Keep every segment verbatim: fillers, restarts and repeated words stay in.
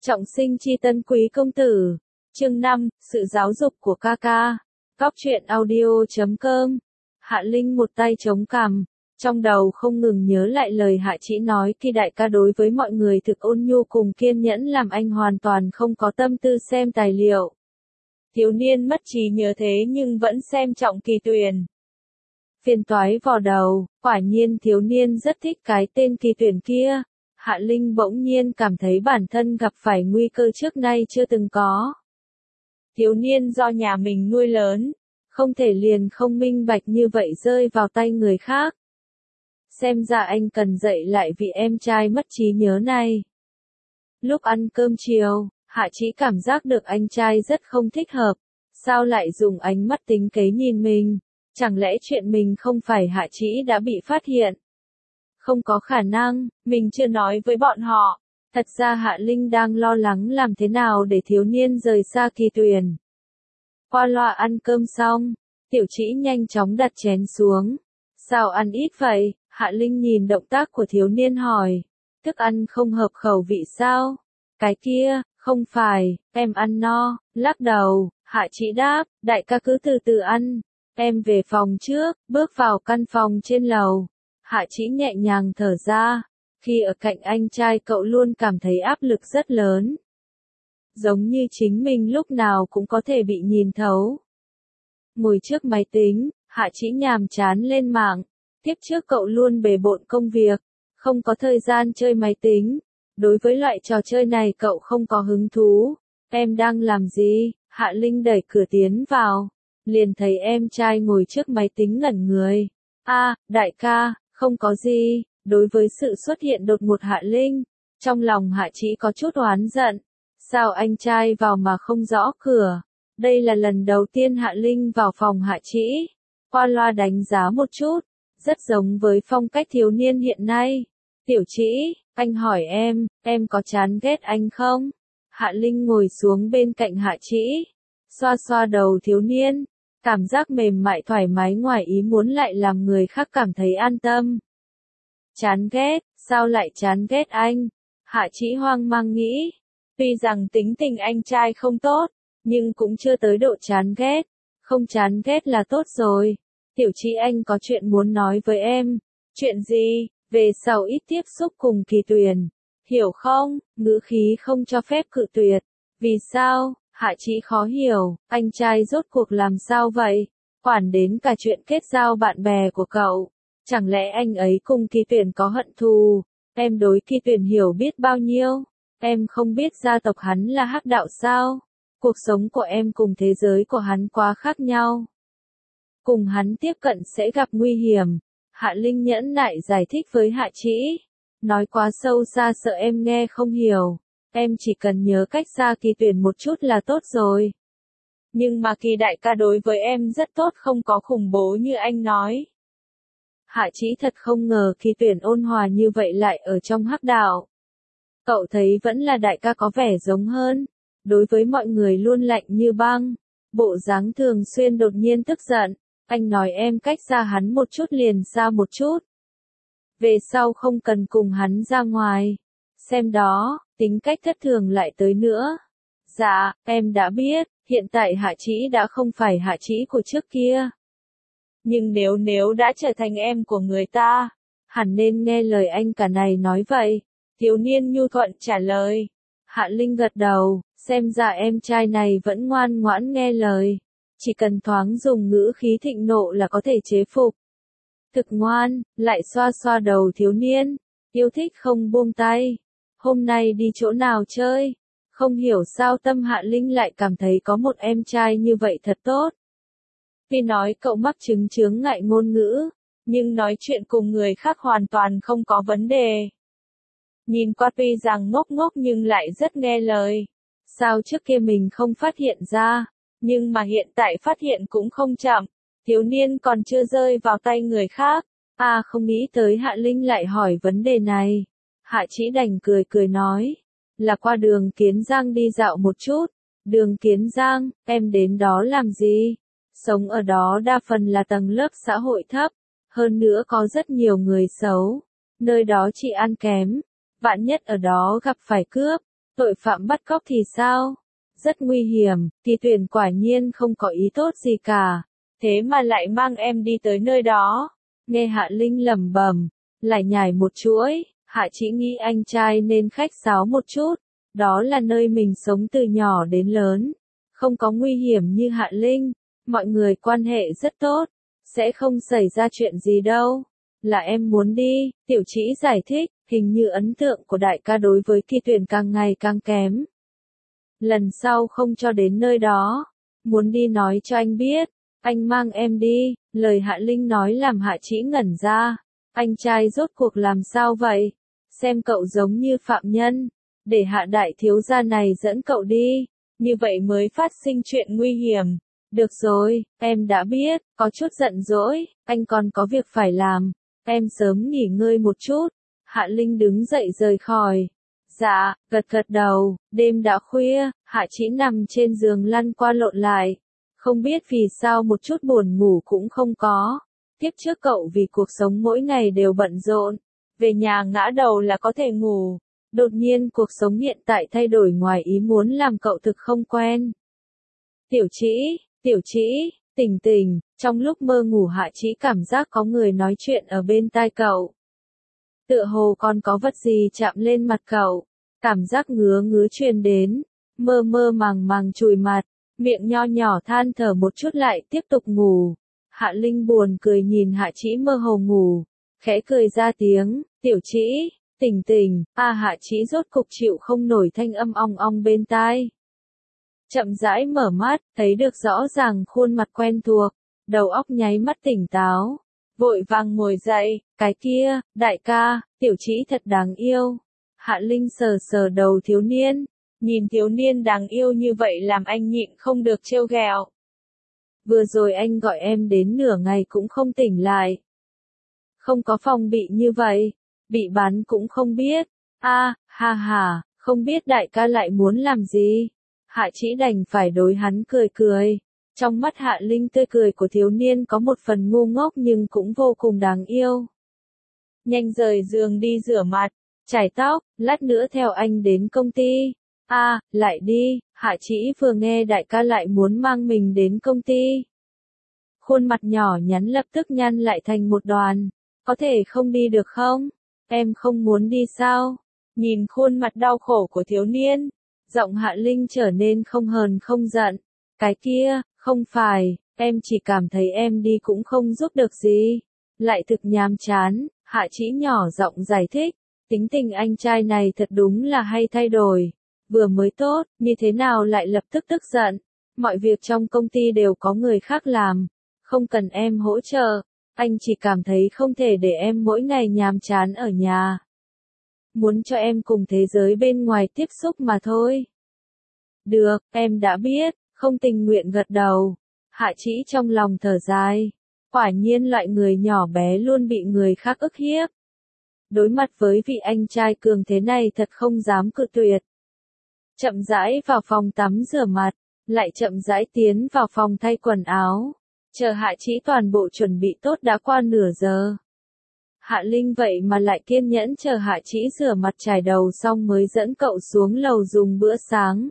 Trọng sinh chi tân quý công tử. Chương năm, sự giáo dục của ca ca. Cóc truyện audio chấm com. Hạ Linh một tay chống cằm, trong đầu không ngừng nhớ lại lời Hạ Chỉ nói khi đại ca đối với mọi người thực ôn nhu cùng kiên nhẫn làm anh hoàn toàn không có tâm tư xem tài liệu. Thiếu niên mất trí nhớ thế nhưng vẫn xem trọng Kỳ Tuyền. Phiền toái vò đầu, quả nhiên thiếu niên rất thích cái tên Kỳ Tuyền kia. Hạ Linh bỗng nhiên cảm thấy bản thân gặp phải nguy cơ trước nay chưa từng có. Thiếu niên do nhà mình nuôi lớn, không thể liền không minh bạch như vậy rơi vào tay người khác. Xem ra anh cần dạy lại vị em trai mất trí nhớ này. Lúc ăn cơm chiều, Hạ Chỉ cảm giác được anh trai rất không thích hợp. Sao lại dùng ánh mắt tính kế nhìn mình? Chẳng lẽ chuyện mình không phải Hạ Chỉ đã bị phát hiện? Không có khả năng, mình chưa nói với bọn họ. Thật ra Hạ Linh đang lo lắng làm thế nào để thiếu niên rời xa Kỳ Tuyền. Qua loa ăn cơm xong, Tiểu Chỉ nhanh chóng đặt chén xuống. Sao ăn ít vậy? Hạ Linh nhìn động tác của thiếu niên hỏi. Thức ăn không hợp khẩu vị sao? Cái kia, không phải, em ăn no. Lắc đầu, Hạ Chỉ đáp, đại ca cứ từ từ ăn. Em về phòng trước, bước vào căn phòng trên lầu. Hạ Chỉ nhẹ nhàng thở ra. Khi ở cạnh anh trai cậu luôn cảm thấy áp lực rất lớn. Giống như chính mình lúc nào cũng có thể bị nhìn thấu. Ngồi trước máy tính, Hạ Chỉ nhàm chán lên mạng. Tiếp trước cậu luôn bề bộn công việc, không có thời gian chơi máy tính. Đối với loại trò chơi này cậu không có hứng thú. Em đang làm gì? Hạ Linh đẩy cửa tiến vào. Liền thấy em trai ngồi trước máy tính ngẩn người. A, đại ca, không có gì. Đối với sự xuất hiện đột ngột Hạ Linh, trong lòng Hạ Chỉ có chút oán giận. Sao anh trai vào mà không gõ cửa? Đây là lần đầu tiên Hạ Linh vào phòng Hạ Chỉ. Qua loa đánh giá một chút, rất giống với phong cách thiếu niên hiện nay. Tiểu Chỉ, anh hỏi em, em có chán ghét anh không? Hạ Linh ngồi xuống bên cạnh Hạ Chỉ, xoa xoa đầu thiếu niên. Cảm giác mềm mại thoải mái ngoài ý muốn lại làm người khác cảm thấy an tâm. Chán ghét, sao lại chán ghét anh? Hạ Chỉ hoang mang nghĩ. Tuy rằng tính tình anh trai không tốt, nhưng cũng chưa tới độ chán ghét. Không chán ghét là tốt rồi. Tiểu Chỉ anh có chuyện muốn nói với em. Chuyện gì? Về sau ít tiếp xúc cùng Kỳ Tuyền. Hiểu không? Ngữ khí không cho phép cự tuyệt. Vì sao? Hạ Chỉ khó hiểu. Anh trai rốt cuộc làm sao vậy? Quản đến cả chuyện kết giao bạn bè của cậu. Chẳng lẽ anh ấy cùng Kỳ Tuyền có hận thù? Em đối Kỳ Tuyền hiểu biết bao nhiêu? Em không biết gia tộc hắn là hắc đạo sao? Cuộc sống của em cùng thế giới của hắn quá khác nhau. Cùng hắn tiếp cận sẽ gặp nguy hiểm. Hạ Linh nhẫn nại giải thích với Hạ Chỉ. Nói quá sâu xa sợ em nghe không hiểu. Em chỉ cần nhớ cách xa Kỳ Tuyền một chút là tốt rồi. Nhưng mà Kỳ đại ca đối với em rất tốt, không có khủng bố như anh nói. Hạ Chỉ thật không ngờ Kỳ Tuyền ôn hòa như vậy lại ở trong hắc đạo. Cậu thấy vẫn là đại ca có vẻ giống hơn. Đối với mọi người luôn lạnh như băng. Bộ dáng thường xuyên đột nhiên tức giận. Anh nói em cách xa hắn một chút liền xa một chút. Về sau không cần cùng hắn ra ngoài. Xem đó, tính cách thất thường lại tới nữa. Dạ, em đã biết, hiện tại Hạ Chỉ đã không phải Hạ Chỉ của trước kia. Nhưng nếu nếu đã trở thành em của người ta, hẳn nên nghe lời anh cả này nói vậy. Thiếu niên nhu thuận trả lời. Hạ Linh gật đầu, xem ra em trai này vẫn ngoan ngoãn nghe lời. Chỉ cần thoáng dùng ngữ khí thịnh nộ là có thể chế phục. Thực ngoan, lại xoa xoa đầu thiếu niên. Yêu thích không buông tay. Hôm nay đi chỗ nào chơi? Không hiểu sao tâm Hạ Linh lại cảm thấy có một em trai như vậy thật tốt. Tuy nói cậu mắc chứng chướng ngại ngôn ngữ, nhưng nói chuyện cùng người khác hoàn toàn không có vấn đề. Nhìn qua tuy rằng ngốc ngốc nhưng lại rất nghe lời. Sao trước kia mình không phát hiện ra, nhưng mà hiện tại phát hiện cũng không chậm. Thiếu niên còn chưa rơi vào tay người khác. À không nghĩ tới Hạ Linh lại hỏi vấn đề này. Hạ Chỉ đành cười cười nói. Là qua đường Kiến Giang đi dạo một chút. Đường Kiến Giang, em đến đó làm gì? Sống ở đó đa phần là tầng lớp xã hội thấp. Hơn nữa có rất nhiều người xấu. Nơi đó chỉ ăn kém. Vạn nhất ở đó gặp phải cướp. Tội phạm bắt cóc thì sao? Rất nguy hiểm, Kỳ Tuyển quả nhiên không có ý tốt gì cả. Thế mà lại mang em đi tới nơi đó. Nghe Hạ Linh lẩm bẩm, lại nhải một chuỗi, Hạ Chỉ nghĩ anh trai nên khách sáo một chút. Đó là nơi mình sống từ nhỏ đến lớn. Không có nguy hiểm như Hạ Linh. Mọi người quan hệ rất tốt. Sẽ không xảy ra chuyện gì đâu. Là em muốn đi, Tiểu Chỉ giải thích, hình như ấn tượng của đại ca đối với Kỳ Tuyển càng ngày càng kém. Lần sau không cho đến nơi đó. Muốn đi nói cho anh biết. Anh mang em đi, lời Hạ Linh nói làm Hạ Chỉ ngẩn ra. Anh trai rốt cuộc làm sao vậy? Xem cậu giống như phạm nhân. Để Hạ đại thiếu gia này dẫn cậu đi. Như vậy mới phát sinh chuyện nguy hiểm. Được rồi, em đã biết, có chút giận dỗi, anh còn có việc phải làm. Em sớm nghỉ ngơi một chút. Hạ Linh đứng dậy rời khỏi. Dạ, gật gật đầu, đêm đã khuya, Hạ Chỉ nằm trên giường lăn qua lộn lại. Không biết vì sao một chút buồn ngủ cũng không có. Tiếp trước cậu vì cuộc sống mỗi ngày đều bận rộn. Về nhà ngã đầu là có thể ngủ. Đột nhiên cuộc sống hiện tại thay đổi ngoài ý muốn làm cậu thực không quen. Tiểu Chỉ, Tiểu Chỉ, tỉnh tỉnh, trong lúc mơ ngủ Hạ Chỉ cảm giác có người nói chuyện ở bên tai cậu. Tựa hồ còn có vật gì chạm lên mặt cậu. Cảm giác ngứa ngứa truyền đến. Mơ mơ màng màng chùi mặt. Miệng nho nhỏ than thở một chút lại tiếp tục ngủ. Hạ Linh buồn cười nhìn Hạ Chỉ mơ hồ ngủ. Khẽ cười ra tiếng, Tiểu Chỉ, tỉnh tỉnh, a Hạ Chỉ rốt cục chịu không nổi thanh âm ong ong bên tai. Chậm rãi mở mắt, thấy được rõ ràng khuôn mặt quen thuộc. Đầu óc nháy mắt tỉnh táo. Vội vàng ngồi dậy, cái kia, đại ca, Tiểu Chỉ thật đáng yêu. Hạ Linh sờ sờ đầu thiếu niên. Nhìn thiếu niên đáng yêu như vậy làm anh nhịn không được trêu ghẹo. Vừa rồi anh gọi em đến nửa ngày cũng không tỉnh lại. Không có phòng bị như vậy. Bị bắn cũng không biết. A, ha ha, không biết đại ca lại muốn làm gì. Hạ Chỉ đành phải đối hắn cười cười. Trong mắt Hạ Linh tươi cười của thiếu niên có một phần ngu ngốc nhưng cũng vô cùng đáng yêu. Nhanh rời giường đi rửa mặt, chải tóc, lát nữa theo anh đến công ty. A, à, lại đi, Hạ Chỉ vừa nghe đại ca lại muốn mang mình đến công ty. Khuôn mặt nhỏ nhắn lập tức nhăn lại thành một đoàn. Có thể không đi được không? Em không muốn đi sao? Nhìn khuôn mặt đau khổ của thiếu niên, giọng Hạ Linh trở nên không hờn không giận. Cái kia, không phải, em chỉ cảm thấy em đi cũng không giúp được gì. Lại thực nhàm chán, Hạ Chỉ nhỏ giọng giải thích. Tính tình anh trai này thật đúng là hay thay đổi. Vừa mới tốt, như thế nào lại lập tức tức giận. Mọi việc trong công ty đều có người khác làm. Không cần em hỗ trợ. Anh chỉ cảm thấy không thể để em mỗi ngày nhàm chán ở nhà. Muốn cho em cùng thế giới bên ngoài tiếp xúc mà thôi. Được, em đã biết, không tình nguyện gật đầu. Hạ Chỉ trong lòng thở dài. Quả nhiên loại người nhỏ bé luôn bị người khác ức hiếp. Đối mặt với vị anh trai cường thế này thật không dám cự tuyệt. Chậm rãi vào phòng tắm rửa mặt, lại chậm rãi tiến vào phòng thay quần áo. Chờ Hạ Chỉ toàn bộ chuẩn bị tốt đã qua nửa giờ. Hạ Linh vậy mà lại kiên nhẫn chờ Hạ Chỉ rửa mặt chải đầu xong mới dẫn cậu xuống lầu dùng bữa sáng.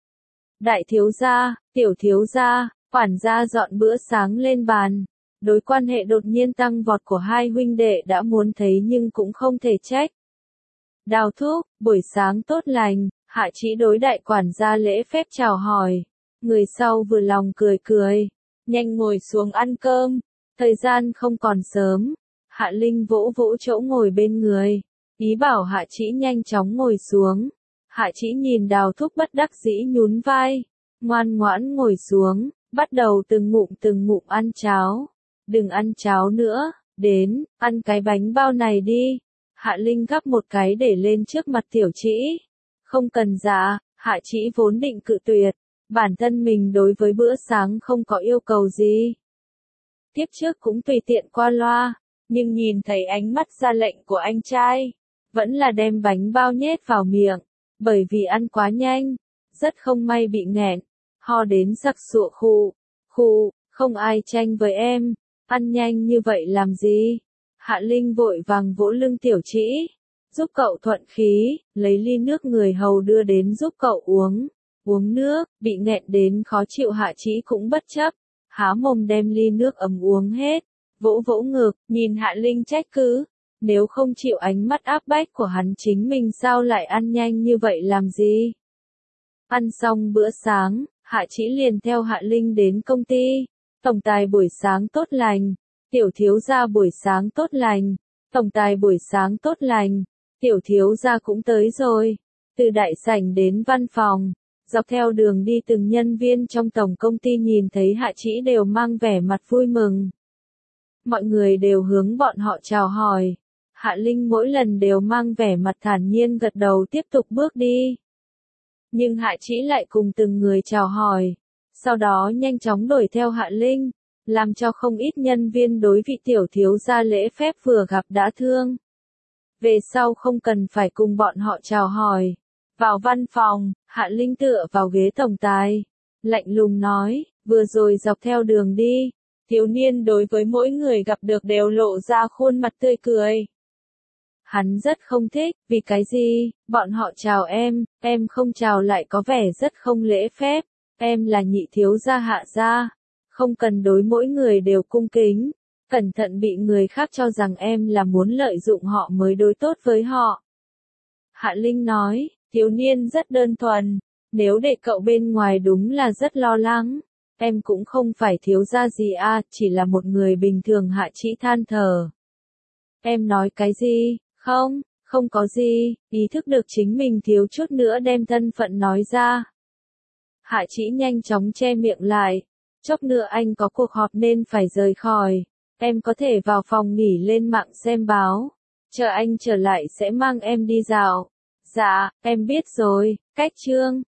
Đại thiếu gia, tiểu thiếu gia, quản gia dọn bữa sáng lên bàn. Đối quan hệ đột nhiên tăng vọt của hai huynh đệ đã muốn thấy nhưng cũng không thể trách. Đào thúc, buổi sáng tốt lành, Hạ Chỉ đối đại quản gia lễ phép chào hỏi. Người sau vừa lòng cười cười. Nhanh ngồi xuống ăn cơm, thời gian không còn sớm. Hạ Linh vỗ vỗ chỗ ngồi bên người. Ý bảo Hạ Chỉ nhanh chóng ngồi xuống. Hạ Chỉ nhìn đào thúc bất đắc dĩ nhún vai. Ngoan ngoãn ngồi xuống, bắt đầu từng ngụm từng ngụm ăn cháo. Đừng ăn cháo nữa, đến, ăn cái bánh bao này đi. Hạ Linh gắp một cái để lên trước mặt Tiểu Chỉ. Không cần dạ, Hạ Chỉ vốn định cự tuyệt. Bản thân mình đối với bữa sáng không có yêu cầu gì. Tiếp trước cũng tùy tiện qua loa, nhưng nhìn thấy ánh mắt ra lệnh của anh trai, vẫn là đem bánh bao nhét vào miệng, bởi vì ăn quá nhanh, rất không may bị nghẹn, ho đến sặc sụa khụ, khụ, không ai tranh với em, ăn nhanh như vậy làm gì? Hạ Linh vội vàng vỗ lưng Tiểu Chỉ, giúp cậu thuận khí, lấy ly nước người hầu đưa đến giúp cậu uống. Uống nước, bị nghẹn đến khó chịu Hạ Trĩ cũng bất chấp, há mồm đem ly nước ấm uống hết, vỗ vỗ ngực, nhìn Hạ Linh trách cứ, nếu không chịu ánh mắt áp bách của hắn chính mình sao lại ăn nhanh như vậy làm gì? Ăn xong bữa sáng, Hạ Trĩ liền theo Hạ Linh đến công ty, tổng tài buổi sáng tốt lành, tiểu thiếu gia buổi sáng tốt lành, tổng tài buổi sáng tốt lành, tiểu thiếu gia cũng tới rồi, từ đại sảnh đến văn phòng. Dọc theo đường đi từng nhân viên trong tổng công ty nhìn thấy Hạ Trĩ đều mang vẻ mặt vui mừng. Mọi người đều hướng bọn họ chào hỏi. Hạ Linh mỗi lần đều mang vẻ mặt thản nhiên gật đầu tiếp tục bước đi. Nhưng Hạ Trĩ lại cùng từng người chào hỏi. Sau đó nhanh chóng đuổi theo Hạ Linh, làm cho không ít nhân viên đối vị tiểu thiếu gia lễ phép vừa gặp đã thương. Về sau không cần phải cùng bọn họ chào hỏi. Vào văn phòng, Hạ Linh tựa vào ghế tổng tài, lạnh lùng nói, vừa rồi dọc theo đường đi, thiếu niên đối với mỗi người gặp được đều lộ ra khuôn mặt tươi cười. Hắn rất không thích, vì cái gì, bọn họ chào em, em không chào lại có vẻ rất không lễ phép, em là nhị thiếu gia Hạ gia, không cần đối mỗi người đều cung kính, cẩn thận bị người khác cho rằng em là muốn lợi dụng họ mới đối tốt với họ. Hạ Linh nói, thiếu niên rất đơn thuần, nếu để cậu bên ngoài đúng là rất lo lắng, em cũng không phải thiếu gia gì à, chỉ là một người bình thường. Hạ Trĩ than thở. Em nói cái gì, không, không có gì, ý thức được chính mình thiếu chút nữa đem thân phận nói ra. Hạ Trĩ nhanh chóng che miệng lại, chốc nữa anh có cuộc họp nên phải rời khỏi, em có thể vào phòng nghỉ lên mạng xem báo, chờ anh trở lại sẽ mang em đi dạo. Dạ, em biết rồi, cách chương.